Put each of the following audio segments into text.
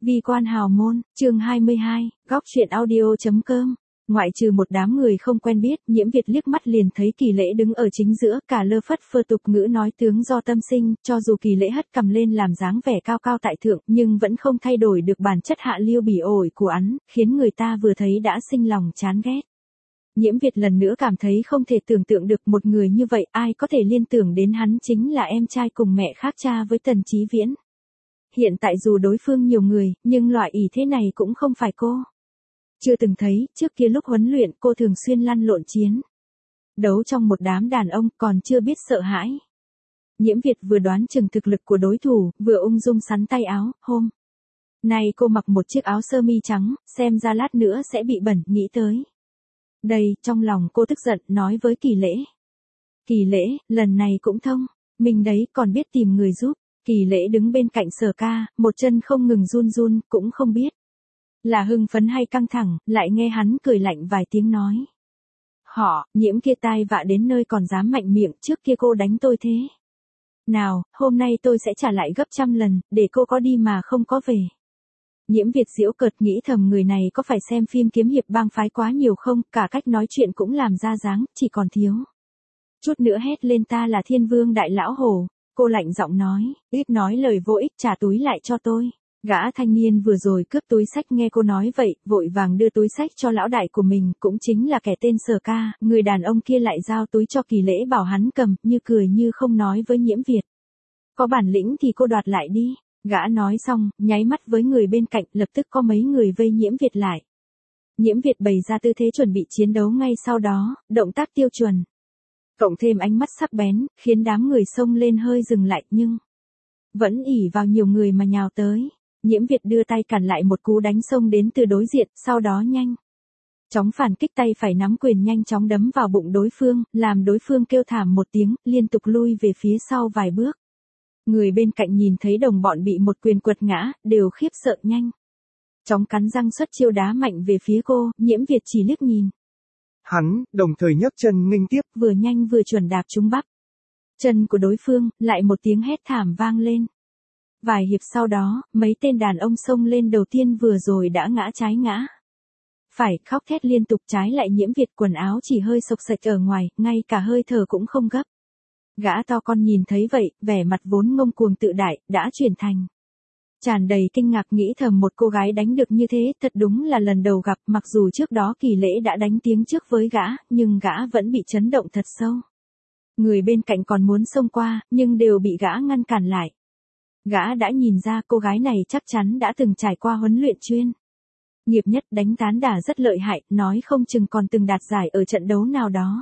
Vi quan hào môn, chương 22, góc truyện audio.com. Ngoại trừ một đám người không quen biết, Nhiễm Việt liếc mắt liền thấy Kỳ Lễ đứng ở chính giữa, cả lơ phất phơ tục ngữ nói tướng do tâm sinh, cho dù Kỳ Lễ hất cằm lên làm dáng vẻ cao cao tại thượng, nhưng vẫn không thay đổi được bản chất hạ lưu bỉ ổi của hắn, khiến người ta vừa thấy đã sinh lòng chán ghét. Nhiễm Việt lần nữa cảm thấy không thể tưởng tượng được một người như vậy, ai có thể liên tưởng đến hắn chính là em trai cùng mẹ khác cha với Tần Chí Viễn. Hiện tại dù đối phương nhiều người, nhưng loại ý thế này cũng không phải cô. Chưa từng thấy, trước kia lúc huấn luyện cô thường xuyên lăn lộn chiến đấu trong một đám đàn ông, còn chưa biết sợ hãi. Nhiễm Việt vừa đoán chừng thực lực của đối thủ, vừa ung dung sắn tay áo, hôm nay cô mặc một chiếc áo sơ mi trắng, xem ra lát nữa sẽ bị bẩn, nghĩ tới đây, trong lòng cô tức giận, nói với Kỳ Lễ. Kỳ Lễ, lần này cũng thông, mình đấy, còn biết tìm người giúp. Kỳ Lễ đứng bên cạnh Sở Ca, một chân không ngừng run run, cũng không biết là hưng phấn hay căng thẳng, lại nghe hắn cười lạnh vài tiếng nói. Nhiễm kia tai vạ đến nơi còn dám mạnh miệng, trước kia cô đánh tôi thế nào, hôm nay tôi sẽ trả lại gấp trăm lần, để cô có đi mà không có về. Nhiễm Việt giễu cợt, nghĩ thầm người này có phải xem phim kiếm hiệp bang phái quá nhiều không, cả cách nói chuyện cũng làm ra dáng, chỉ còn thiếu chút nữa hét lên ta là Thiên Vương Đại Lão Hổ. Cô lạnh giọng nói, ít nói lời vô ích, trả túi lại cho tôi. Gã thanh niên vừa rồi cướp túi xách nghe cô nói vậy, vội vàng đưa túi xách cho lão đại của mình, cũng chính là kẻ tên Sở Ca, người đàn ông kia lại giao túi cho Kỳ Lễ bảo hắn cầm, như cười như không nói với Nhiễm Việt. Có bản lĩnh thì cô đoạt lại đi. Gã nói xong, nháy mắt với người bên cạnh, lập tức có mấy người vây Nhiễm Việt lại. Nhiễm Việt bày ra tư thế chuẩn bị chiến đấu ngay sau đó, động tác tiêu chuẩn. Cộng thêm ánh mắt sắc bén, khiến đám người xông lên hơi dừng lại, nhưng vẫn ỉ vào nhiều người mà nhào tới. Nhiễm Việt đưa tay cản lại một cú đánh xông đến từ đối diện, sau đó nhanh chóng phản kích, tay phải nắm quyền nhanh chóng đấm vào bụng đối phương, làm đối phương kêu thảm một tiếng, liên tục lui về phía sau vài bước. Người bên cạnh nhìn thấy đồng bọn bị một quyền quật ngã, đều khiếp sợ, nhanh chóng cắn răng xuất chiêu đá mạnh về phía cô. Nhiễm Việt chỉ liếc nhìn hắn, đồng thời nhấc chân nghênh tiếp, vừa nhanh vừa chuẩn đạp trúng bắp chân của đối phương, lại một tiếng hét thảm vang lên. Vài hiệp sau đó, mấy tên đàn ông xông lên, đầu tiên vừa rồi đã ngã trái ngã phải, khóc thét liên tục, trái lại Nhiễm Việt quần áo chỉ hơi xộc xệch ở ngoài, ngay cả hơi thở cũng không gấp. Gã to con nhìn thấy vậy, vẻ mặt vốn ngông cuồng tự đại, đã chuyển thành tràn đầy kinh ngạc, nghĩ thầm một cô gái đánh được như thế, thật đúng là lần đầu gặp, mặc dù trước đó Kỳ Lễ đã đánh tiếng trước với gã, nhưng gã vẫn bị chấn động thật sâu. Người bên cạnh còn muốn xông qua, nhưng đều bị gã ngăn cản lại. Gã đã nhìn ra cô gái này chắc chắn đã từng trải qua huấn luyện chuyên nghiệp nhất, đánh tán đả rất lợi hại, nói không chừng còn từng đạt giải ở trận đấu nào đó.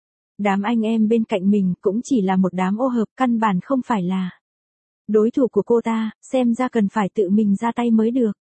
Đám anh em bên cạnh mình cũng chỉ là một đám ô hợp, căn bản không phải là đối thủ của cô ta, xem ra cần phải tự mình ra tay mới được.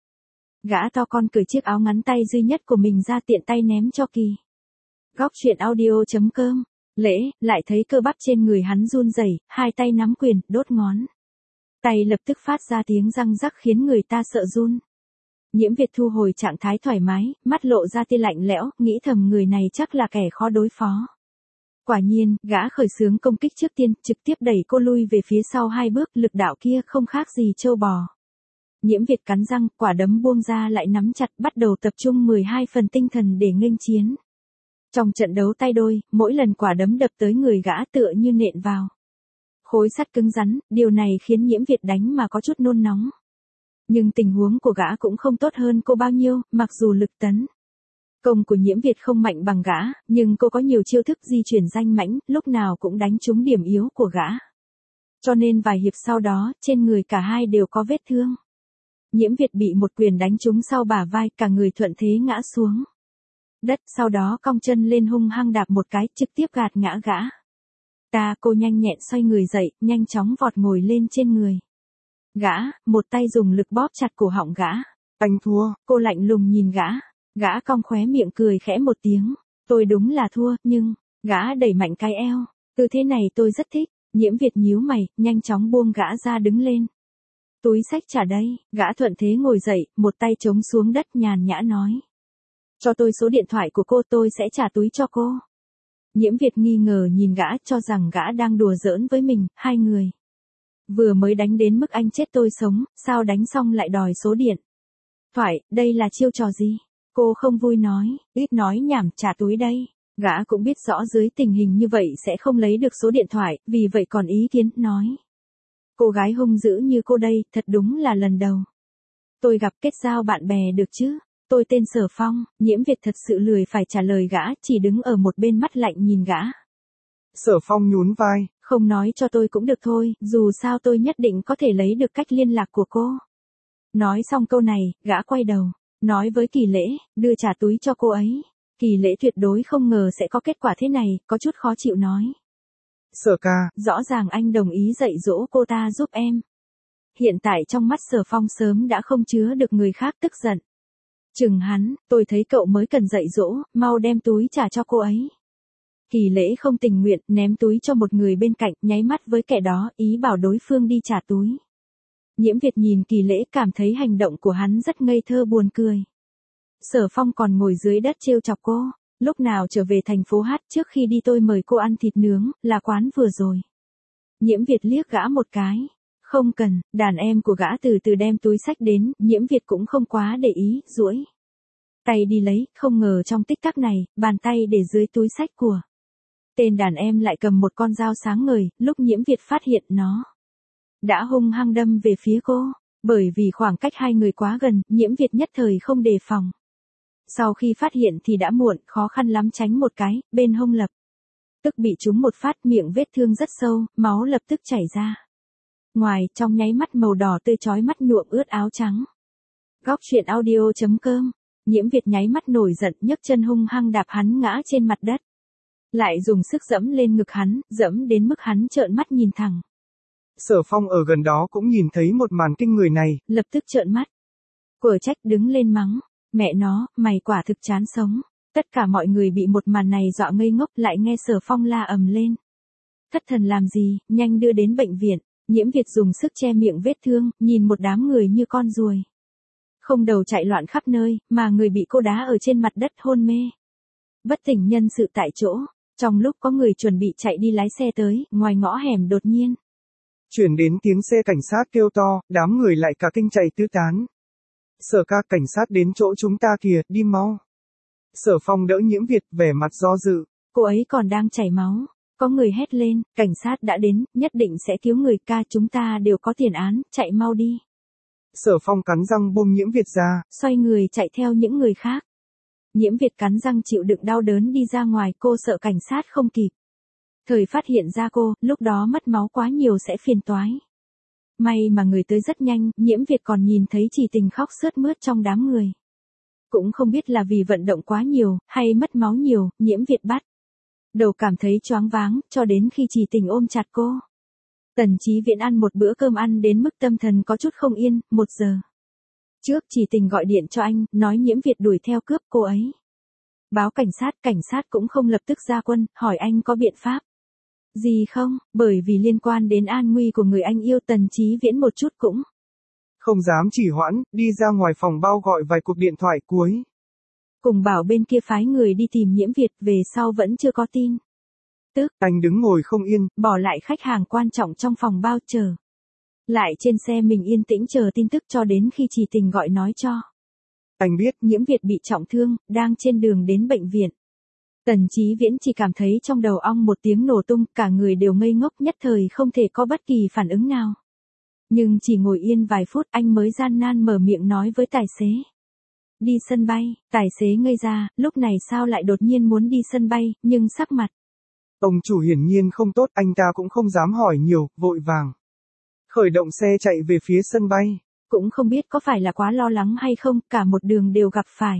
Gã to con cởi chiếc áo ngắn tay duy nhất của mình ra, tiện tay ném cho Kỳ. Góc truyện audio.com. Lễ, lại thấy cơ bắp trên người hắn run rẩy, hai tay nắm quyền, đốt ngón tay lập tức phát ra tiếng răng rắc khiến người ta sợ run. Nhiễm Việt thu hồi trạng thái thoải mái, mắt lộ ra tia lạnh lẽo, nghĩ thầm người này chắc là kẻ khó đối phó. Quả nhiên, gã khởi xướng công kích trước tiên, trực tiếp đẩy cô lui về phía sau hai bước, lực đạo kia không khác gì trâu bò. Nhiễm Việt cắn răng, quả đấm buông ra lại nắm chặt, bắt đầu tập trung 12 phần tinh thần để nghênh chiến. Trong trận đấu tay đôi, mỗi lần quả đấm đập tới người gã tựa như nện vào khối sắt cứng rắn, điều này khiến Nhiễm Việt đánh mà có chút nôn nóng. Nhưng tình huống của gã cũng không tốt hơn cô bao nhiêu, mặc dù lực tấn công của Nhiễm Việt không mạnh bằng gã, nhưng cô có nhiều chiêu thức di chuyển danh mãnh, lúc nào cũng đánh trúng điểm yếu của gã. Cho nên vài hiệp sau đó, trên người cả hai đều có vết thương. Nhiễm Việt bị một quyền đánh trúng sau bả vai, cả người thuận thế ngã xuống đất, sau đó cong chân lên hung hăng đạp một cái, trực tiếp gạt ngã gã. Cô nhanh nhẹn xoay người dậy, nhanh chóng vọt ngồi lên trên người gã, một tay dùng lực bóp chặt cổ họng gã. Anh thua. Cô lạnh lùng nhìn gã cong khóe miệng cười khẽ một tiếng. Tôi đúng là thua, nhưng gã đẩy mạnh cái eo, tư thế này tôi rất thích. Nhiễm Việt nhíu mày, nhanh chóng buông gã ra, đứng lên. Túi xách trả đây. Gã thuận thế ngồi dậy, một tay chống xuống đất, nhàn nhã nói. Cho tôi số điện thoại của cô, tôi sẽ trả túi cho cô. Nhiễm Việt nghi ngờ nhìn gã, cho rằng gã đang đùa giỡn với mình. Hai người vừa mới đánh đến mức anh chết tôi sống, sao đánh xong lại đòi số điện Thoại, đây là chiêu trò gì? Cô không vui nói, ít nói nhảm, trả túi đây. Gã cũng biết rõ dưới tình hình như vậy sẽ không lấy được số điện thoại, vì vậy còn ý kiến, nói. Cô gái hung dữ như cô đây, thật đúng là lần đầu. Tôi gặp, kết giao bạn bè được chứ? Tôi tên Sở Phong. Nhiễm Việt thật sự lười phải trả lời gã, chỉ đứng ở một bên mắt lạnh nhìn gã. Sở Phong nhún vai. Không nói cho tôi cũng được thôi, dù sao tôi nhất định có thể lấy được cách liên lạc của cô. Nói xong câu này, gã quay đầu, nói với Kỳ Lễ, đưa trả túi cho cô ấy. Kỳ Lễ tuyệt đối không ngờ sẽ có kết quả thế này, có chút khó chịu nói. Sở ca, rõ ràng anh đồng ý dạy dỗ cô ta giúp em. Hiện tại trong mắt Sở Phong sớm đã không chứa được người khác tức giận. Chừng hắn, tôi thấy cậu mới cần dạy dỗ, mau đem túi trả cho cô ấy. Kỳ Lễ không tình nguyện, ném túi cho một người bên cạnh, nháy mắt với kẻ đó, ý bảo đối phương đi trả túi. Nhiễm Việt nhìn Kỳ Lễ cảm thấy hành động của hắn rất ngây thơ buồn cười. Sở Phong còn ngồi dưới đất trêu chọc cô. Lúc nào trở về thành phố Hát, trước khi đi tôi mời cô ăn thịt nướng, là quán vừa rồi. Nhiễm Việt liếc gã một cái. Không cần, đàn em của gã từ từ đem túi xách đến, Nhiễm Việt cũng không quá để ý, duỗi tay đi lấy, không ngờ trong tích tắc này, bàn tay để dưới túi xách của tên đàn em lại cầm một con dao sáng ngời, lúc Nhiễm Việt phát hiện nó đã hung hăng đâm về phía cô. Bởi vì khoảng cách hai người quá gần, Nhiễm Việt nhất thời không đề phòng. Sau khi phát hiện thì đã muộn, khó khăn lắm tránh một cái, bên hông lập tức bị trúng một phát, miệng vết thương rất sâu, máu lập tức chảy ra. Ngoài, trong nháy mắt màu đỏ tươi chói mắt nhuộm ướt áo trắng. Góc truyện audio.com. Nhiễm Việt nháy mắt nổi giận, nhấc chân hung hăng đạp hắn ngã trên mặt đất. Lại dùng sức dẫm lên ngực hắn, dẫm đến mức hắn trợn mắt nhìn thẳng. Sở Phong ở gần đó cũng nhìn thấy một màn kinh người này. Lập tức trợn mắt. Quở trách đứng lên mắng. Mẹ nó, mày quả thực chán sống. Tất cả mọi người bị một màn này dọa ngây ngốc, lại nghe Sở Phong la ầm lên. Thất thần làm gì, nhanh đưa đến bệnh viện. Nhiễm Việt dùng sức che miệng vết thương, nhìn một đám người như con ruồi. Không đầu chạy loạn khắp nơi, mà người bị cô đá ở trên mặt đất hôn mê. Bất tỉnh nhân sự tại chỗ. Trong lúc có người chuẩn bị chạy đi lái xe tới, ngoài ngõ hẻm đột nhiên chuyển đến tiếng xe cảnh sát kêu to, đám người lại cả kinh chạy tứ tán. Sở ca, cảnh sát đến chỗ chúng ta kìa, đi mau. Sở Phong đỡ Nhiễm Việt, vẻ mặt do dự. Cô ấy còn đang chảy máu. Có người hét lên, cảnh sát đã đến, nhất định sẽ cứu người, ca chúng ta đều có tiền án, chạy mau đi. Sở Phong cắn răng buông Nhiễm Việt ra. Xoay người chạy theo những người khác. Nhiễm Việt cắn răng chịu đựng đau đớn đi ra ngoài, cô sợ cảnh sát không kịp thời phát hiện ra cô, lúc đó mất máu quá nhiều sẽ phiền toái. May mà người tới rất nhanh, Nhiễm Việt còn nhìn thấy Chỉ Tình khóc sướt mướt trong đám người. Cũng không biết là vì vận động quá nhiều, hay mất máu nhiều, Nhiễm Việt bắt đầu cảm thấy choáng váng, cho đến khi Chỉ Tình ôm chặt cô. Tần Chí Viễn ăn một bữa cơm ăn đến mức tâm thần có chút không yên, 1 giờ trước Chỉ Tình gọi điện cho anh, nói Nhiễm Việt đuổi theo cướp cô ấy. Báo cảnh sát cũng không lập tức ra quân, hỏi anh có biện pháp gì không, bởi vì liên quan đến an nguy của người anh yêu, Tần Chí Viễn một chút cũng không dám trì hoãn, đi ra ngoài phòng bao gọi vài cuộc điện thoại cuối. Cùng bảo bên kia phái người đi tìm Nhiễm Việt, về sau vẫn chưa có tin tức. Anh đứng ngồi không yên, bỏ lại khách hàng quan trọng trong phòng bao chờ. Lại trên xe mình yên tĩnh chờ tin tức cho đến khi Chỉ Tình gọi nói cho anh biết Nhiễm Việt bị trọng thương, đang trên đường đến bệnh viện. Tần Chí Viễn chỉ cảm thấy trong đầu ong một tiếng nổ tung, cả người đều ngây ngốc, nhất thời không thể có bất kỳ phản ứng nào. Nhưng chỉ ngồi yên vài phút anh mới gian nan mở miệng nói với tài xế. Đi sân bay, tài xế ngây ra, lúc này sao lại đột nhiên muốn đi sân bay, nhưng sắc mặt ông chủ hiển nhiên không tốt, anh ta cũng không dám hỏi nhiều, vội vàng khởi động xe chạy về phía sân bay. Cũng không biết có phải là quá lo lắng hay không, cả một đường đều gặp phải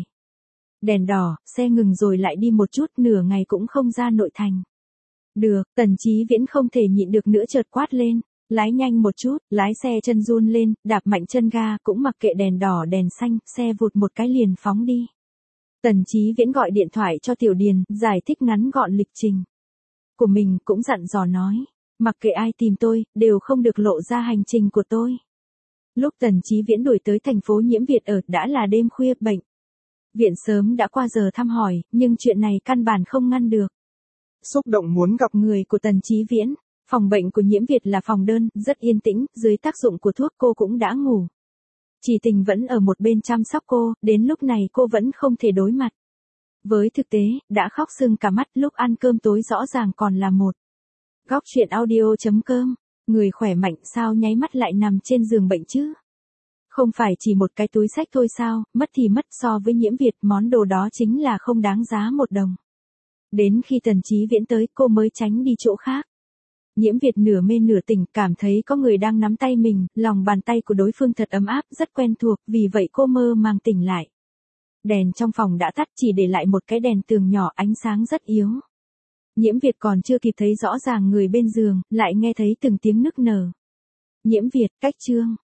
đèn đỏ, xe ngừng rồi lại đi một chút, nửa ngày cũng không ra nội thành được. Tần Chí Viễn không thể nhịn được nữa chợt quát lên, lái nhanh một chút. Lái xe chân run lên, đạp mạnh chân ga, cũng mặc kệ đèn đỏ đèn xanh, xe vụt một cái liền phóng đi. Tần Chí Viễn gọi điện thoại cho Tiểu Điền, giải thích ngắn gọn lịch trình của mình, cũng dặn dò nói, mặc kệ ai tìm tôi, đều không được lộ ra hành trình của tôi. Lúc Tần Chí Viễn đuổi tới thành phố Nhiễm Việt ở, đã là đêm khuya, bệnh viện sớm đã qua giờ thăm hỏi, nhưng chuyện này căn bản không ngăn được xúc động muốn gặp người của Tần Chí Viễn. Phòng bệnh của Nhiễm Việt là phòng đơn, rất yên tĩnh, dưới tác dụng của thuốc cô cũng đã ngủ Chỉ Tình vẫn ở một bên chăm sóc cô, đến lúc này cô vẫn không thể đối mặt. Với thực tế, đã khóc sưng cả mắt lúc ăn cơm tối rõ ràng còn là một. Góc chuyện audio.com, người khỏe mạnh sao nháy mắt lại nằm trên giường bệnh chứ? Không phải chỉ một cái túi xách thôi sao, mất thì mất so với Nhiễm Việt món đồ đó chính là không đáng giá một đồng. Đến khi Tần Chí Viễn tới cô mới tránh đi chỗ khác. Nhiễm Việt nửa mê nửa tỉnh cảm thấy có người đang nắm tay mình, lòng bàn tay của đối phương thật ấm áp, rất quen thuộc, vì vậy cô mơ màng tỉnh lại. Đèn trong phòng đã tắt chỉ để lại một cái đèn tường nhỏ ánh sáng rất yếu. Nhiễm Việt còn chưa kịp thấy rõ ràng người bên giường, lại nghe thấy từng tiếng nức nở. Nhiễm Việt, cách chương.